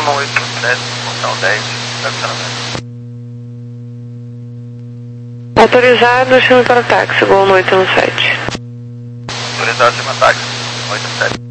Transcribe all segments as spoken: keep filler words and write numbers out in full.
no oito sete, portal dez, estacionamento. Autorizado, chame para o táxi, Gol no oito um sete. Autorizado, chama táxi, oito sete.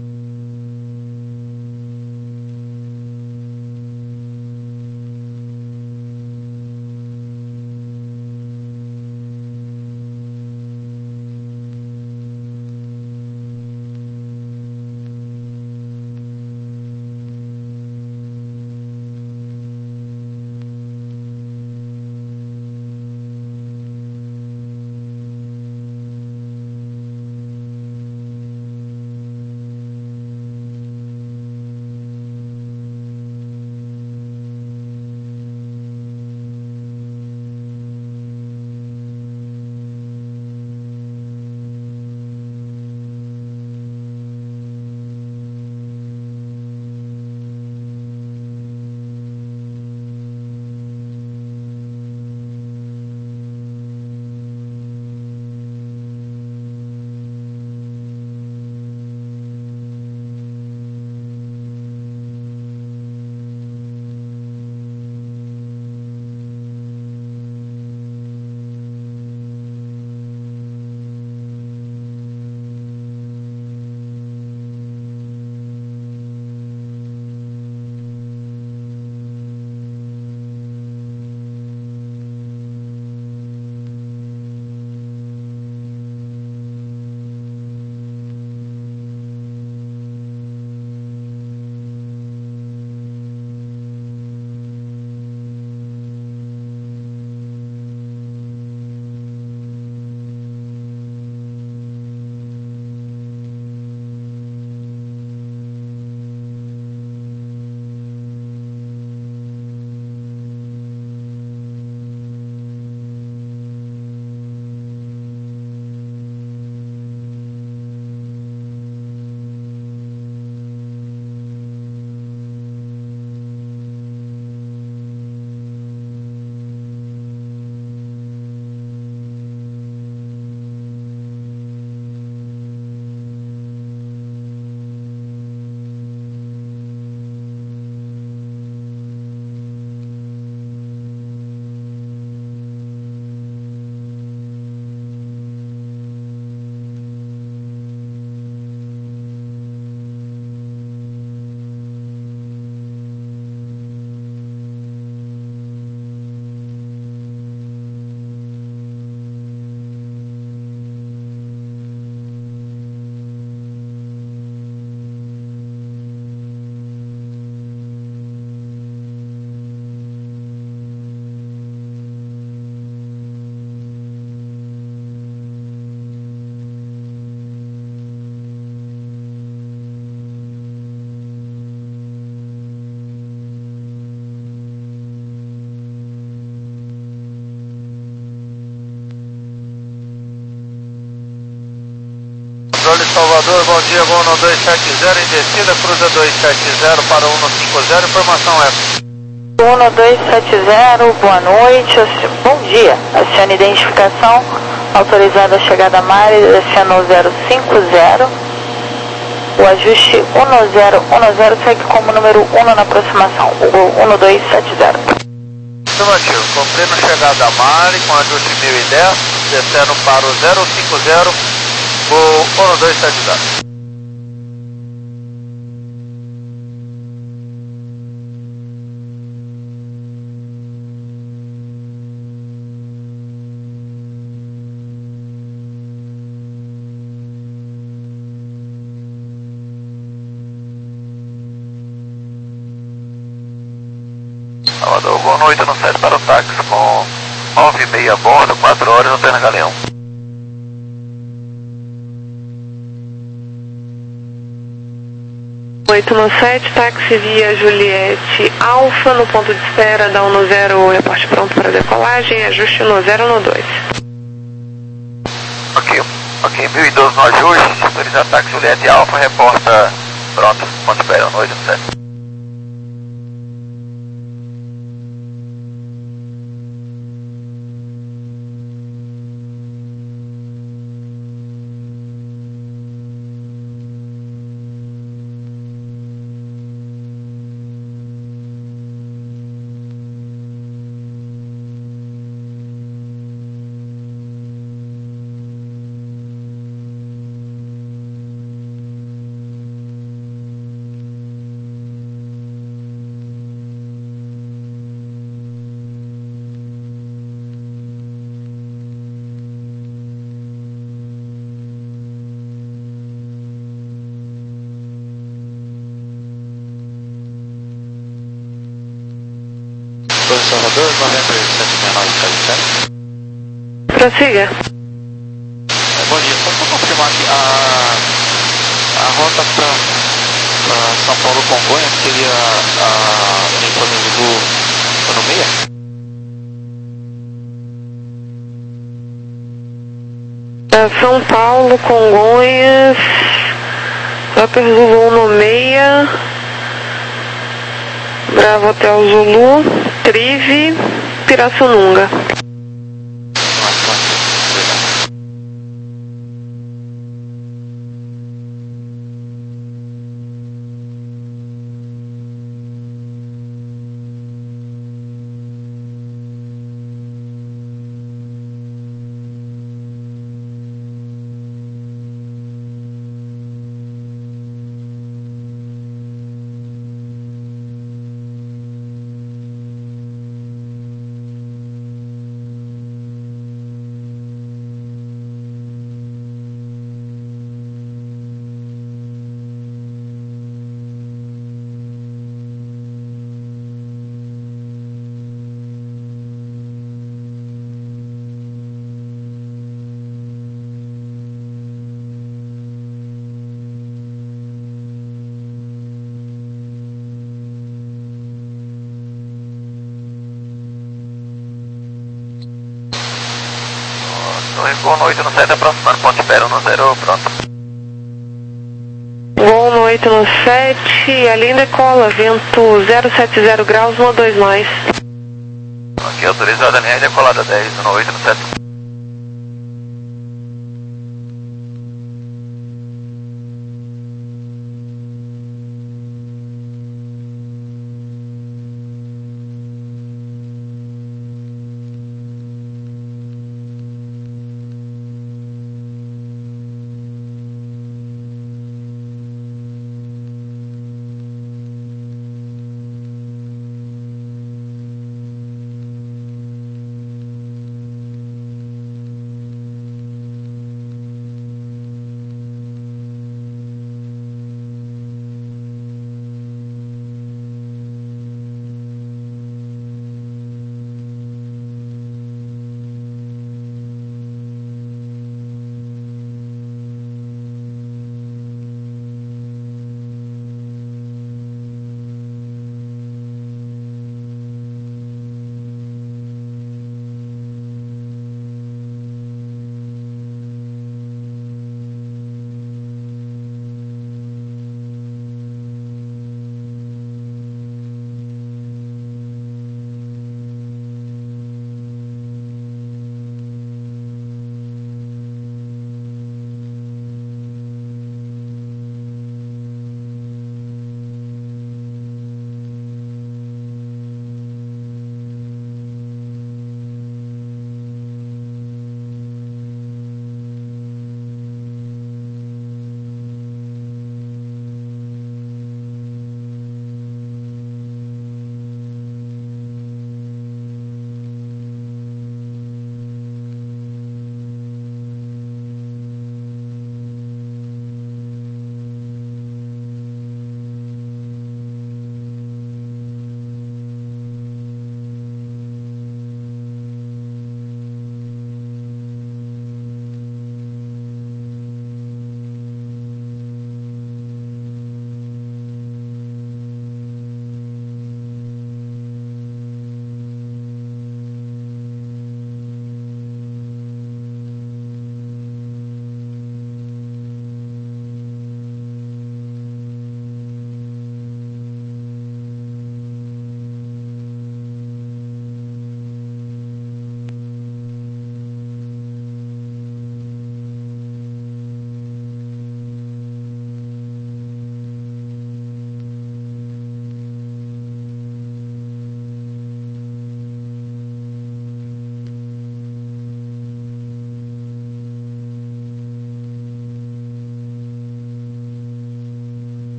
Controle Salvador, bom dia, Gol no dois sete zero, em descida, cruza dois sete zero para um um cinco zero, informação é... um dois sete zero, boa noite, bom dia, acione identificação, autorizada a chegada a Mari, descendo zero cinco zero, o ajuste um zero um zero segue como número um na aproximação, o Gol um dois sete zero. Afirmativo, cumprindo chegada a Mari com ajuste mil e dez, descendo para o zero cinco zero, Gol um dois sete zero. Salvador, boa noite, no sete para o táxi com nove e meia a bordo, quatro horas no Pena Galeão. oito um sete, táxi via Juliette Alfa, no ponto de espera da um zero, reporte pronto para decolagem, ajuste um zero um dois. Ok, ok, mil e doze no ajuste, autoriza táxi Juliette Alfa, reporta pronto, ponto de espera no oito um sete. dois noventa e sete sessenta e nove, sete. Prossiga. É, bom dia, só para confirmar aqui, a, a rota para São Paulo Congonhas seria a uniforme Zulu ano meia? São Paulo, Congonhas, Upper Zulu no meia, Bravo Hotel Zulu, Trive, Pirassununga. Boa noite no sete, aproximando Ponte Pera no zero, pronto. Boa noite no sete, ali decola, vento zero sete zero graus, um dois nós. Aqui autorizada a linha decolada dez, no oito no sete.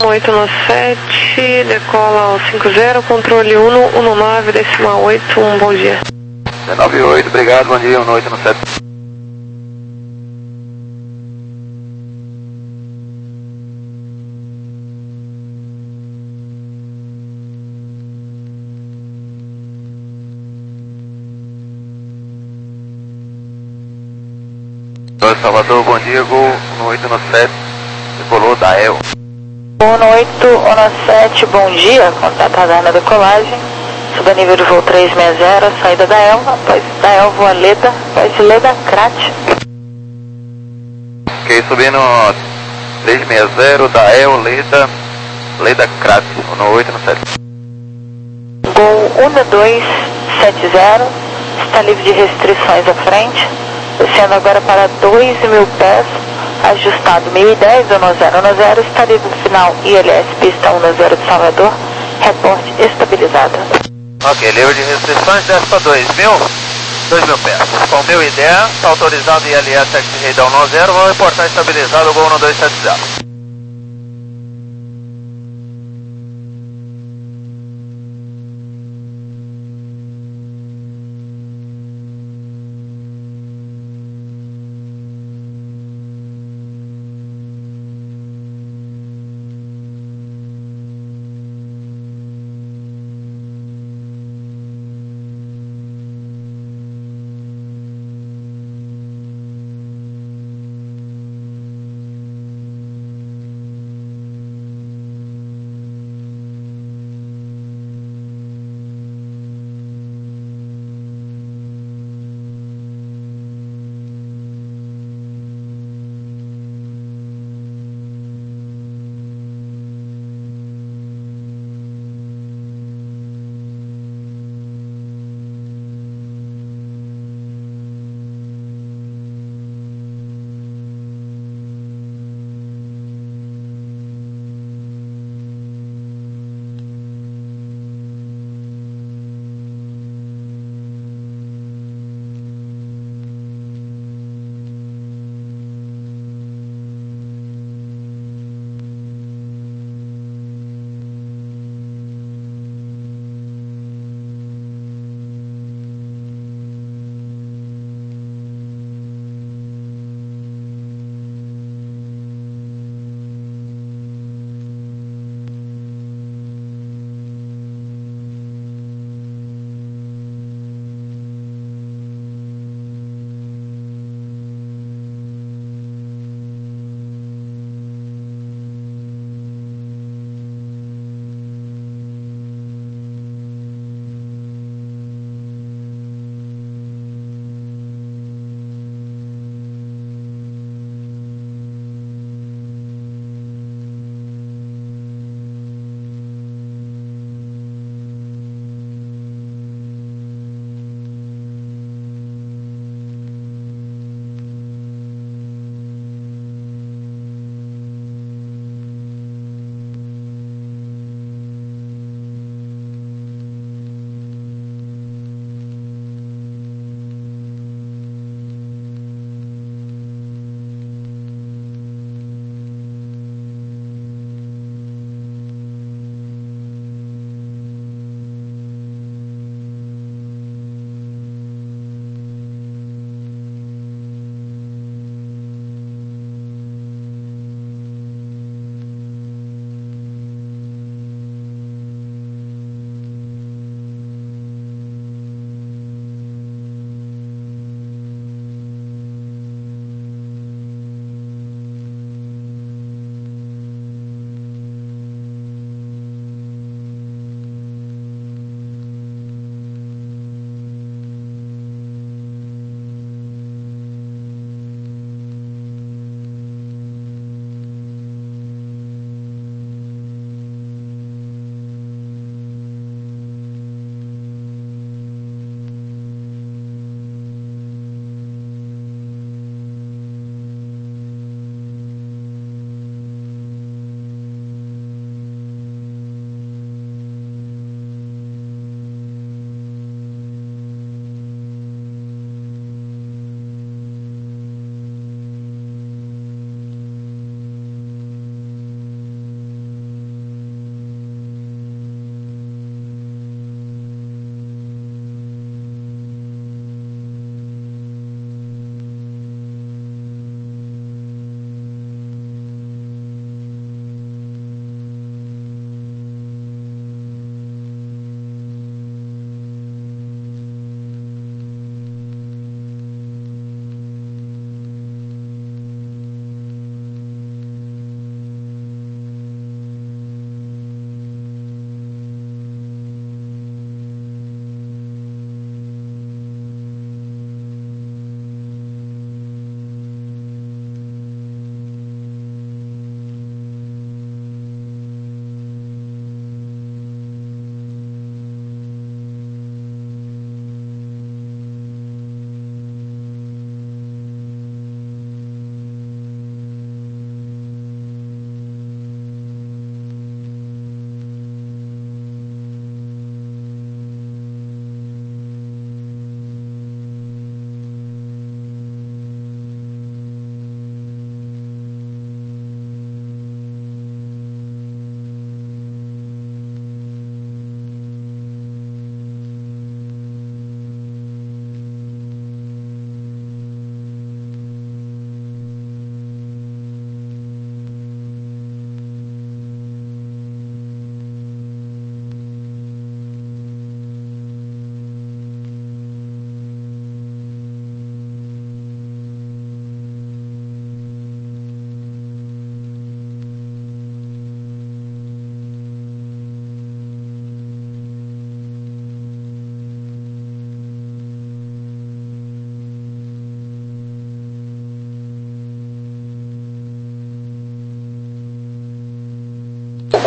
oito um sete, decola ao cinco zero, controle um um nove, decimal oito, um bom dia. nove oito, obrigado, bom dia, um oito um sete. Salvador, bom dia, Gol um oito um sete, decolou da E L. um oito um sete, bom dia, contato radar na decolagem, suba nível de voo trezentos e sessenta, saída da E L, após da E L, voa Leda, após Leda, Crat. Ok, subindo trezentos e sessenta, da E L, Leda, Leda, Crat, um oito um sete. Gol um dois sete zero, está livre de restrições à frente, descendo agora para dois mil pés, ajustado mil e dez, um zero um zero, está livre no final I L S, pista um zero de Salvador, reporte estabilizado. Ok, livre de restrições, desce para dois mil, dois mil pés. Com mil e dez, está autorizado I L S, X-Radar um zero, vou reportar estabilizado o Gol um dois sete zero.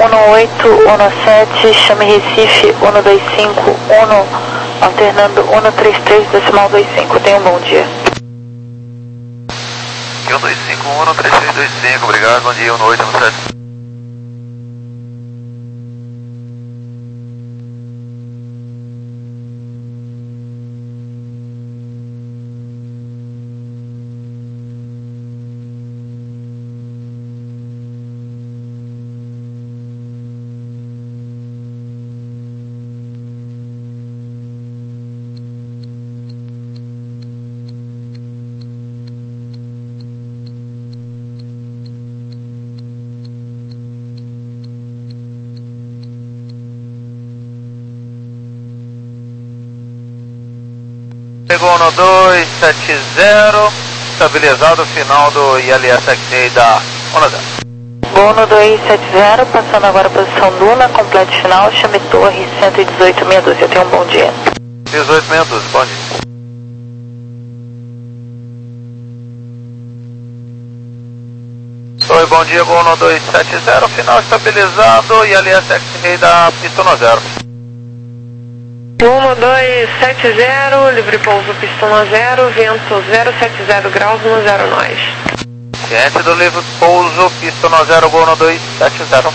um oito um sete, chame Recife um dois cinco um, alternando um três três decimal vinte e cinco. Tenha um bom dia. um dois cinco um, três três dois cinco, obrigado, bom dia, um oito um sete. Pegou no dois sete zero, estabilizado final do I L S X da Ona zero. Bono dois sete zero, passando agora a posição Duna, completo final, chame Torre cento e dezoito meia dúzia. Tenha um bom dia. dezoito meia dúzia, bom dia. Oi, bom dia, Bono dois sete zero, final estabilizado, I L S X da pista Ona zero. Rumo dois sete zero, livre pouso pista Ona zero, vento zero sete zero graus no zero nós. Ciente do livre pouso, pista Ona zero, Bono dois sete zero.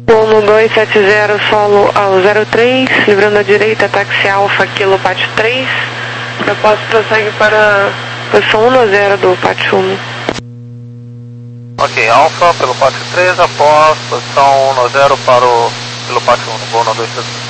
Uno dois sete zero, solo ao zero três, livrando a direita, táxi Alfa, quilo pátio três. Depósito prossegue para posição um zero do pátio um. Ok, Alfa pelo pátio três, após posição um zero para o pelo pátio um, Uno dois sete zero.